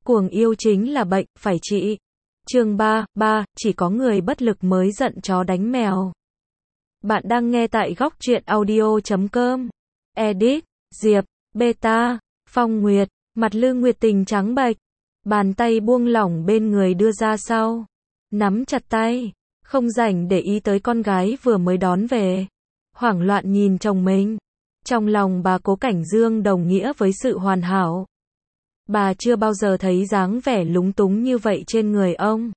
Cuồng yêu chính là bệnh, phải trị. Chương 3, chỉ có người bất lực mới giận chó đánh mèo. Bạn đang nghe tại góc truyện audio.com. Edit, Diệp, Beta, Phong Nguyệt, mặt Lương Nguyệt Tình trắng bệch, bàn tay buông lỏng bên người đưa ra sau, nắm chặt tay, không rảnh để ý tới con gái vừa mới đón về. Hoảng loạn nhìn chồng mình. Trong lòng bà Cố Cảnh Dương đồng nghĩa với sự hoàn hảo. Bà chưa bao giờ thấy dáng vẻ lúng túng như vậy trên người ông.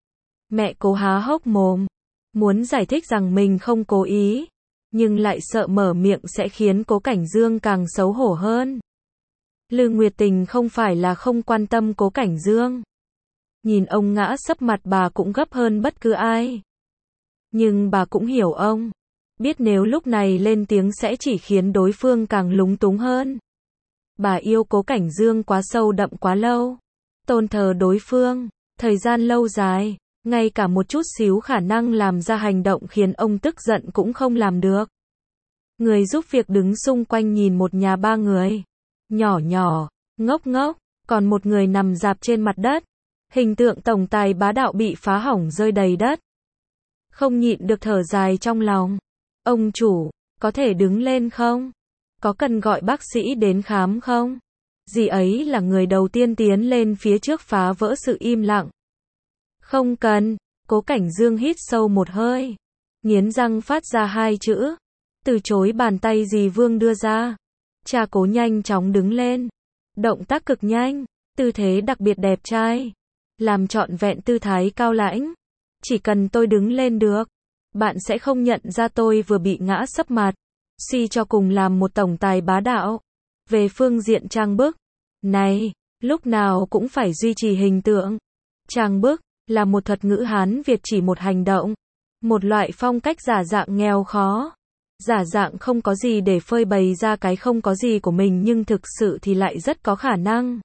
Mẹ Cố há hốc mồm, muốn giải thích rằng mình không cố ý, nhưng lại sợ mở miệng sẽ khiến Cố Cảnh Dương càng xấu hổ hơn. Lương Nguyệt Tình không phải là không quan tâm Cố Cảnh Dương. Nhìn ông ngã sấp mặt bà cũng gấp hơn bất cứ ai. Nhưng bà cũng hiểu ông. Biết nếu lúc này lên tiếng sẽ chỉ khiến đối phương càng lúng túng hơn. Bà yêu Cố Cảnh Dương quá sâu đậm quá lâu. Tôn thờ đối phương, thời gian lâu dài, ngay cả một chút xíu khả năng làm ra hành động khiến ông tức giận cũng không làm được. Người giúp việc đứng xung quanh nhìn một nhà ba người. Nhỏ nhỏ, ngốc ngốc, còn một người nằm rạp trên mặt đất. Hình tượng tổng tài bá đạo bị phá hỏng rơi đầy đất. Không nhịn được thở dài trong lòng. Ông chủ, có thể đứng lên không? Có cần gọi bác sĩ đến khám không? Dì ấy là người đầu tiên tiến lên phía trước phá vỡ sự im lặng. Không cần. Cố Cảnh Dương hít sâu một hơi, nghiến răng phát ra hai chữ, từ chối bàn tay dì Vương đưa ra. Cha Cố nhanh chóng đứng lên, động tác cực nhanh, tư thế đặc biệt đẹp trai, làm trọn vẹn tư thái cao lãnh. Chỉ cần tôi đứng lên được, bạn sẽ không nhận ra tôi vừa bị ngã sấp mặt. Suy cho cùng làm một tổng tài bá đạo. Về phương diện trang bức, này, lúc nào cũng phải duy trì hình tượng. Trang bức là một thuật ngữ Hán Việt chỉ một hành động, một loại phong cách giả dạng nghèo khó. Giả dạng không có gì để phơi bày ra cái không có gì của mình nhưng thực sự thì lại rất có khả năng.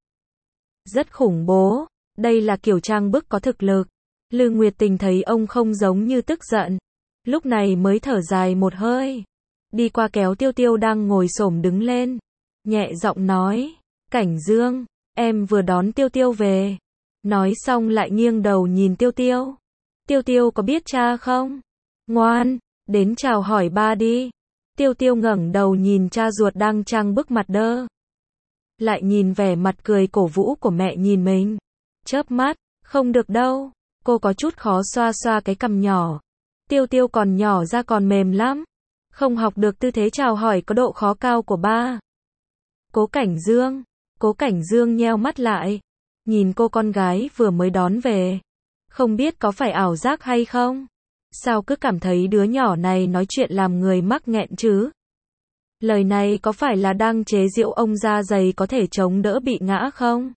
Rất khủng bố. Đây là kiểu trang bức có thực lực. Lương Nguyệt Tình thấy ông không giống như tức giận, lúc này mới thở dài một hơi. Đi qua kéo Tiêu Tiêu đang ngồi xổm đứng lên, nhẹ giọng nói, Cảnh Dương, em vừa đón Tiêu Tiêu về. Nói xong lại nghiêng đầu nhìn Tiêu Tiêu. Tiêu Tiêu có biết cha không? Ngoan, đến chào hỏi ba đi. Tiêu Tiêu ngẩng đầu nhìn cha ruột đang trang bức mặt đơ. Lại nhìn vẻ mặt cười cổ vũ của mẹ nhìn mình. Chớp mắt, không được đâu. Cô có chút khó xoa xoa cái cằm nhỏ. Tiêu Tiêu còn nhỏ ra còn mềm lắm. Không học được tư thế chào hỏi có độ khó cao của ba. Cố Cảnh Dương nheo mắt lại, nhìn cô con gái vừa mới đón về. Không biết có phải ảo giác hay không? Sao cứ cảm thấy đứa nhỏ này nói chuyện làm người mắc nghẹn chứ? Lời này có phải là đang chế giễu ông da dày có thể chống đỡ bị ngã không?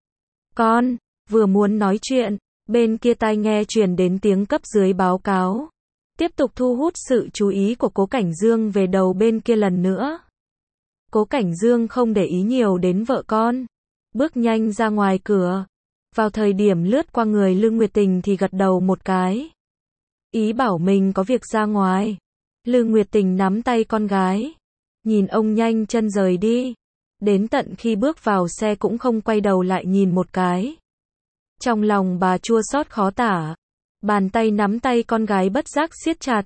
Con, vừa muốn nói chuyện, bên kia tai nghe truyền đến tiếng cấp dưới báo cáo. Tiếp tục thu hút sự chú ý của Cố Cảnh Dương về đầu bên kia lần nữa. Cố Cảnh Dương không để ý nhiều đến vợ con, bước nhanh ra ngoài cửa. Vào thời điểm lướt qua người Lương Nguyệt Tình thì gật đầu một cái, ý bảo mình có việc ra ngoài. Lương Nguyệt Tình nắm tay con gái, nhìn ông nhanh chân rời đi. Đến tận khi bước vào xe cũng không quay đầu lại nhìn một cái. Trong lòng bà chua xót khó tả. Bàn tay nắm tay con gái bất giác siết chặt.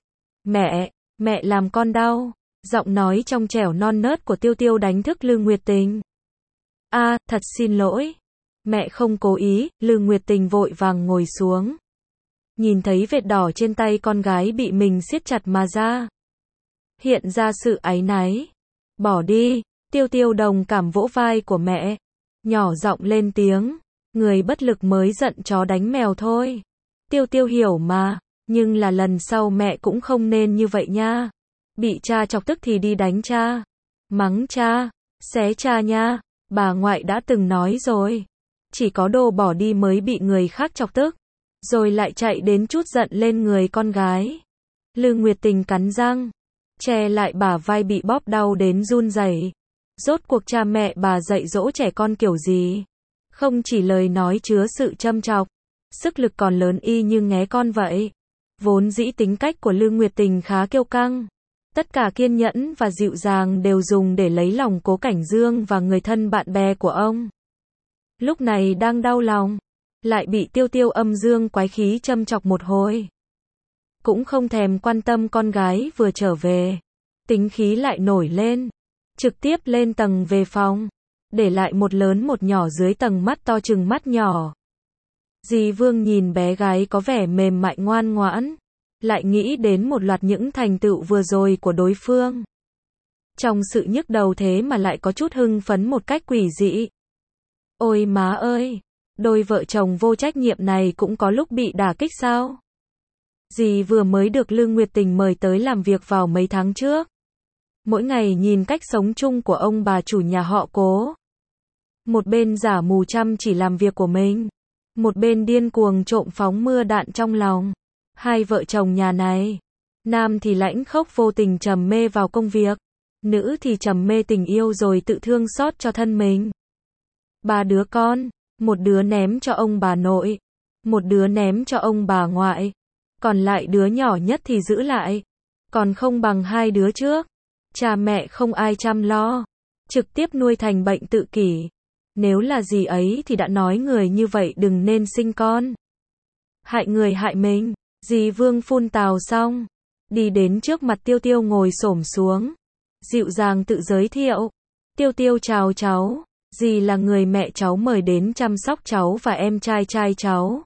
Mẹ làm con đau. Giọng nói trong trẻo non nớt của Tiêu Tiêu đánh thức Lương Nguyệt Tình. Thật xin lỗi. Mẹ không cố ý. Lương Nguyệt Tình vội vàng ngồi xuống. Nhìn thấy vệt đỏ trên tay con gái bị mình siết chặt mà ra. Hiện ra sự áy náy. Bỏ đi. Tiêu Tiêu đồng cảm vỗ vai của mẹ. Nhỏ giọng lên tiếng. Người bất lực mới giận chó đánh mèo thôi. Tiêu Tiêu hiểu mà, nhưng là lần sau mẹ cũng không nên như vậy nha. Bị cha chọc tức thì đi đánh cha, mắng cha, xé cha nha. Bà ngoại đã từng nói rồi, chỉ có đồ bỏ đi mới bị người khác chọc tức. Rồi lại chạy đến chút giận lên người con gái. Lương Nguyệt Tình cắn răng, che lại bả vai bị bóp đau đến run rẩy. Rốt cuộc cha mẹ bà dạy dỗ trẻ con kiểu gì? Không chỉ lời nói chứa sự châm chọc, sức lực còn lớn y như nghé con vậy. Vốn dĩ tính cách của Lương Nguyệt Tình khá kiêu căng. Tất cả kiên nhẫn và dịu dàng đều dùng để lấy lòng Cố Cảnh Dương và người thân bạn bè của ông. Lúc này đang đau lòng, lại bị Tiêu Tiêu âm dương quái khí châm chọc một hồi. Cũng không thèm quan tâm con gái vừa trở về. Tính khí lại nổi lên. Trực tiếp lên tầng về phòng. Để lại một lớn một nhỏ dưới tầng mắt to chừng mắt nhỏ. Dì Vương nhìn bé gái có vẻ mềm mại ngoan ngoãn. Lại nghĩ đến một loạt những thành tựu vừa rồi của đối phương. Trong sự nhức đầu thế mà lại có chút hưng phấn một cách quỷ dị. Ôi má ơi! Đôi vợ chồng vô trách nhiệm này cũng có lúc bị đả kích sao? Dì vừa mới được Lương Nguyệt Tình mời tới làm việc vào mấy tháng trước. Mỗi ngày nhìn cách sống chung của ông bà chủ nhà họ Cố. Một bên giả mù chăm chỉ làm việc của mình. Một bên điên cuồng trộm phóng mưa đạn trong lòng. Hai vợ chồng nhà này. Nam thì lãnh khốc vô tình trầm mê vào công việc. Nữ thì trầm mê tình yêu rồi tự thương xót cho thân mình. 3 đứa con. Một đứa ném cho ông bà nội. Một đứa ném cho ông bà ngoại. Còn lại đứa nhỏ nhất thì giữ lại. Còn không bằng 2 đứa trước. Cha mẹ không ai chăm lo. Trực tiếp nuôi thành bệnh tự kỷ. Nếu là dì ấy thì đã nói người như vậy đừng nên sinh con. Hại người hại mình. Dì Vương phun tào xong. Đi đến trước mặt Tiêu Tiêu ngồi xổm xuống. Dịu dàng tự giới thiệu. Tiêu Tiêu chào cháu. Dì là người mẹ cháu mời đến chăm sóc cháu và em trai cháu.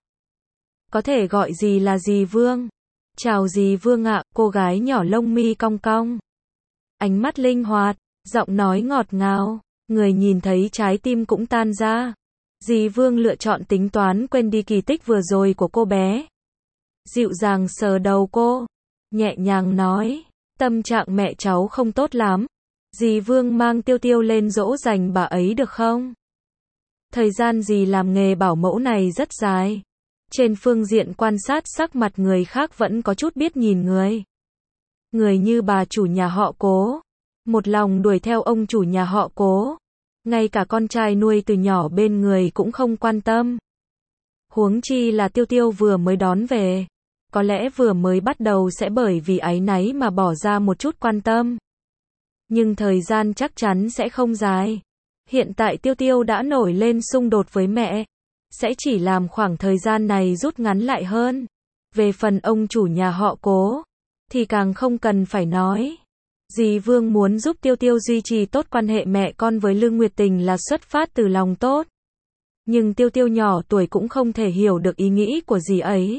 Có thể gọi dì là dì Vương. Chào dì Vương ạ, cô gái nhỏ lông mi cong cong. Ánh mắt linh hoạt, giọng nói ngọt ngào, người nhìn thấy trái tim cũng tan ra. Dì Vương lựa chọn tính toán quên đi kỳ tích vừa rồi của cô bé. Dịu dàng sờ đầu cô, nhẹ nhàng nói, tâm trạng mẹ cháu không tốt lắm. Dì Vương mang Tiêu Tiêu lên dỗ dành bà ấy được không? Thời gian dì làm nghề bảo mẫu này rất dài. Trên phương diện quan sát sắc mặt người khác vẫn có chút biết nhìn người. Người như bà chủ nhà họ Cố. Một lòng đuổi theo ông chủ nhà họ Cố. Ngay cả con trai nuôi từ nhỏ bên người cũng không quan tâm. Huống chi là Tiêu Tiêu vừa mới đón về. Có lẽ vừa mới bắt đầu sẽ bởi vì áy náy mà bỏ ra một chút quan tâm. Nhưng thời gian chắc chắn sẽ không dài. Hiện tại Tiêu Tiêu đã nổi lên xung đột với mẹ. Sẽ chỉ làm khoảng thời gian này rút ngắn lại hơn. Về phần ông chủ nhà họ Cố, thì càng không cần phải nói. Dì Vương muốn giúp Tiêu Tiêu duy trì tốt quan hệ mẹ con với Lương Nguyệt Tình là xuất phát từ lòng tốt. Nhưng Tiêu Tiêu nhỏ tuổi cũng không thể hiểu được ý nghĩ của dì ấy.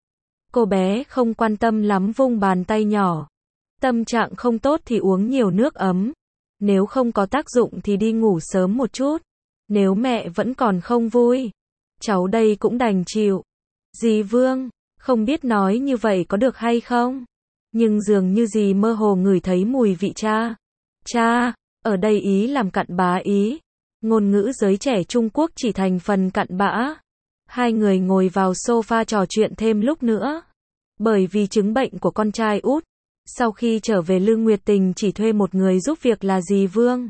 Cô bé không quan tâm lắm vung bàn tay nhỏ. Tâm trạng không tốt thì uống nhiều nước ấm. Nếu không có tác dụng thì đi ngủ sớm một chút. Nếu mẹ vẫn còn không vui, cháu đây cũng đành chịu. Dì Vương, không biết nói như vậy có được hay không? Nhưng dường như dì mơ hồ ngửi thấy mùi vị cha. Cha, ở đây ý làm cặn bã ý. Ngôn ngữ giới trẻ Trung Quốc chỉ thành phần cặn bã. Hai người ngồi vào sofa trò chuyện thêm lúc nữa. Bởi vì chứng bệnh của con trai út. Sau khi trở về Lương Nguyệt Tình chỉ thuê một người giúp việc là dì Vương.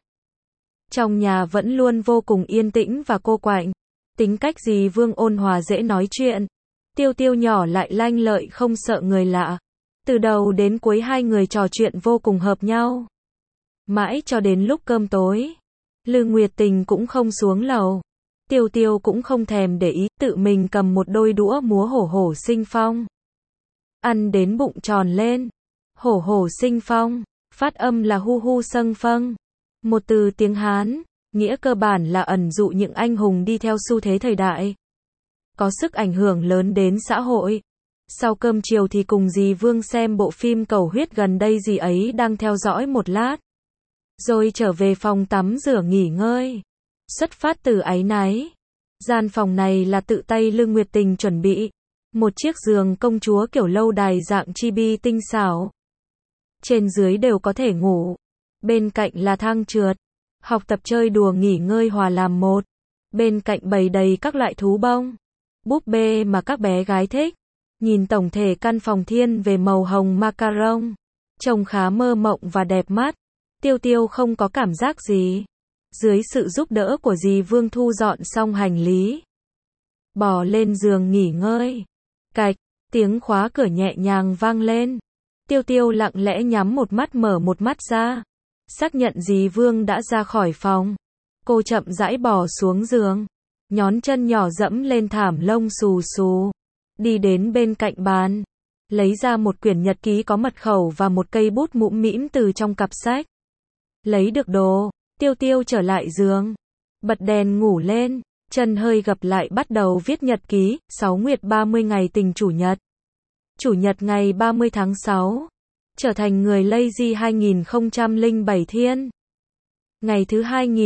Trong nhà vẫn luôn vô cùng yên tĩnh và cô quạnh. Tính cách dì Vương ôn hòa dễ nói chuyện. Tiêu Tiêu nhỏ lại lanh lợi không sợ người lạ. Từ đầu đến cuối hai người trò chuyện vô cùng hợp nhau. Mãi cho đến lúc cơm tối. Lương Nguyệt Tình cũng không xuống lầu. Tiêu Tiêu cũng không thèm để ý, tự mình cầm một đôi đũa múa hổ hổ sinh phong. Ăn đến bụng tròn lên. Hổ hổ sinh phong, phát âm là hu hu sâng phâng. Một từ tiếng Hán, nghĩa cơ bản là ẩn dụ những anh hùng đi theo xu thế thời đại. Có sức ảnh hưởng lớn đến xã hội. Sau cơm chiều thì cùng dì Vương xem bộ phim Cầu Huyết gần đây dì ấy đang theo dõi một lát. Rồi trở về phòng tắm rửa nghỉ ngơi. Xuất phát từ áy náy. Gian phòng này là tự tay Lương Nguyệt Tình chuẩn bị. Một chiếc giường công chúa kiểu lâu đài dạng chibi tinh xảo. Trên dưới đều có thể ngủ. Bên cạnh là thang trượt. Học tập chơi đùa nghỉ ngơi hòa làm một. Bên cạnh bày đầy các loại thú bông. Búp bê mà các bé gái thích. Nhìn tổng thể căn phòng thiên về màu hồng macaron. Trông khá mơ mộng và đẹp mắt. Tiêu Tiêu không có cảm giác gì. Dưới sự giúp đỡ của dì Vương thu dọn xong hành lý. Bò lên giường nghỉ ngơi. Cạch, tiếng khóa cửa nhẹ nhàng vang lên. Tiêu Tiêu lặng lẽ nhắm một mắt mở một mắt ra. Xác nhận dì Vương đã ra khỏi phòng. Cô chậm rãi bò xuống giường. nhón chân nhỏ dẫm lên thảm lông xù xù, đi đến bên cạnh bàn, lấy ra một quyển nhật ký có mật khẩu và một cây bút mũm mĩm từ trong cặp sách. Lấy được đồ, Tiêu Tiêu trở lại giường, bật đèn ngủ lên, chân hơi gập lại bắt đầu viết nhật ký. 6 nguyệt 30 ngày tình chủ nhật. Chủ nhật ngày 30 tháng 6. Trở thành người lazy 2007 thiên. Ngày thứ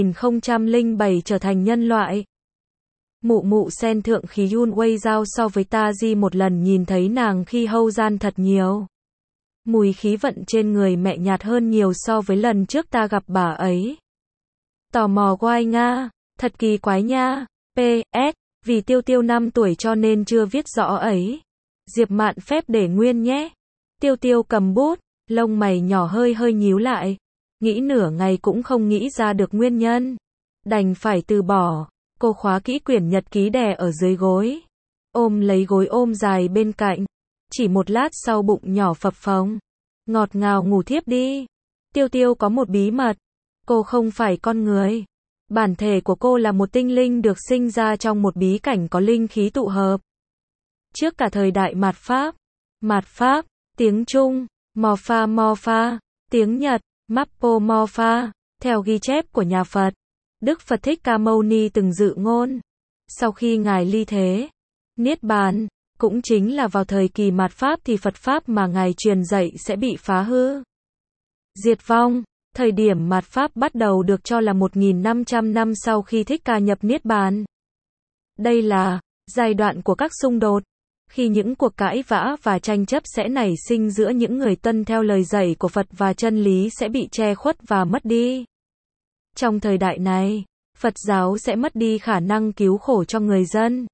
2007 trở thành nhân loại. Mụ mụ sen thượng khí Yun Wei giao so với ta di một lần nhìn thấy nàng khi hâu gian thật nhiều. Mùi khí vận trên người mẹ nhạt hơn nhiều so với lần trước ta gặp bà ấy. Tò mò quay Nga, thật kỳ quái nha. PS, vì Tiêu Tiêu 5 tuổi cho nên chưa viết rõ ấy. Diệp Mạn phép để nguyên nhé. Tiêu Tiêu cầm bút, lông mày nhỏ hơi hơi nhíu lại. Nghĩ nửa ngày cũng không nghĩ ra được nguyên nhân. Đành phải từ bỏ. Cô khóa kỹ quyển nhật ký đè ở dưới gối. Ôm lấy gối ôm dài bên cạnh. Chỉ một lát sau bụng nhỏ phập phồng. Ngọt ngào ngủ thiếp đi. Tiêu Tiêu có một bí mật. Cô không phải con người. Bản thể của cô là một tinh linh được sinh ra trong một bí cảnh có linh khí tụ hợp. Trước cả thời đại mạt Pháp, tiếng Trung, Morpha, tiếng Nhật, Morpha, theo ghi chép của nhà Phật, Đức Phật Thích Ca Mâu Ni từng dự ngôn. Sau khi Ngài ly thế, Niết Bàn, cũng chính là vào thời kỳ mạt Pháp thì Phật Pháp mà Ngài truyền dạy sẽ bị phá hư, diệt vong. Thời điểm mạt Pháp bắt đầu được cho là 1.500 năm sau khi Thích Ca nhập Niết Bàn. Đây là giai đoạn của các xung đột, khi những cuộc cãi vã và tranh chấp sẽ nảy sinh giữa những người tuân theo lời dạy của Phật và chân lý sẽ bị che khuất và mất đi. Trong thời đại này, Phật giáo sẽ mất đi khả năng cứu khổ cho người dân.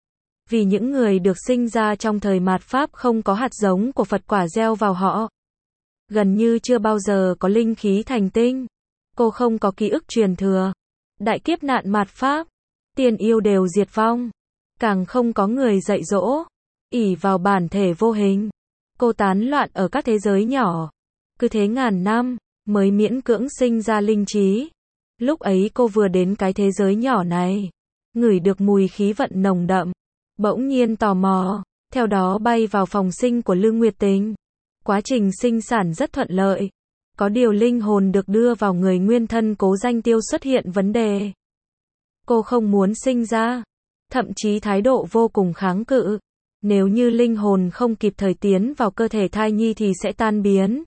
Vì những người được sinh ra trong thời mạt Pháp không có hạt giống của Phật quả gieo vào họ. Gần như chưa bao giờ có linh khí thành tinh. Cô không có ký ức truyền thừa. Đại kiếp nạn mạt Pháp, tiên yêu đều diệt vong. Càng không có người dạy dỗ. Ỷ vào bản thể vô hình, cô tán loạn ở các thế giới nhỏ. Cứ thế ngàn năm, mới miễn cưỡng sinh ra linh trí. Lúc ấy cô vừa đến cái thế giới nhỏ này, ngửi được mùi khí vận nồng đậm. Bỗng nhiên tò mò, theo đó bay vào phòng sinh của Lương Nguyệt Tình. Quá trình sinh sản rất thuận lợi. Có điều linh hồn được đưa vào người nguyên thân Cố Danh Tiêu xuất hiện vấn đề. Cô không muốn sinh ra, thậm chí thái độ vô cùng kháng cự. Nếu như linh hồn không kịp thời tiến vào cơ thể thai nhi thì sẽ tan biến.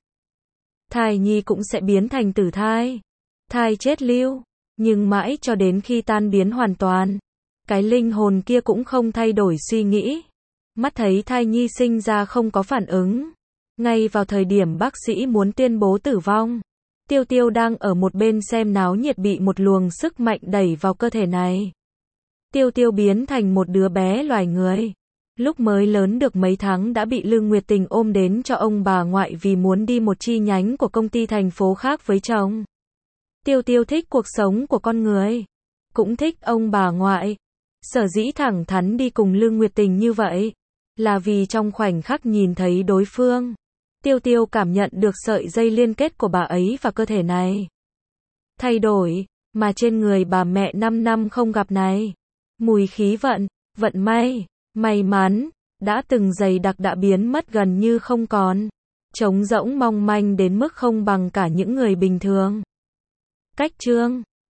Thai nhi cũng sẽ biến thành tử thai. Thai chết lưu. Nhưng mãi cho đến khi tan biến hoàn toàn, cái linh hồn kia cũng không thay đổi suy nghĩ. Mắt thấy thai nhi sinh ra không có phản ứng. Ngay vào thời điểm bác sĩ muốn tuyên bố tử vong, Tiêu Tiêu đang ở một bên xem náo nhiệt bị một luồng sức mạnh đẩy vào cơ thể này. Tiêu Tiêu biến thành một đứa bé loài người. Lúc mới lớn được mấy tháng đã bị Lương Nguyệt Tình ôm đến cho ông bà ngoại vì muốn đi một chi nhánh của công ty thành phố khác với chồng. Tiêu Tiêu thích cuộc sống của con người, cũng thích ông bà ngoại. Sở dĩ thẳng thắn đi cùng Lương Nguyệt Tình như vậy, là vì trong khoảnh khắc nhìn thấy đối phương, Tiêu Tiêu cảm nhận được sợi dây liên kết của bà ấy và cơ thể này. Thay đổi, mà trên người bà mẹ 5 năm không gặp này. Mùi khí vận, vận may, may mắn, đã từng dày đặc đã biến mất gần như không còn. Trống rỗng mong manh đến mức không bằng cả những người bình thường. Cách chương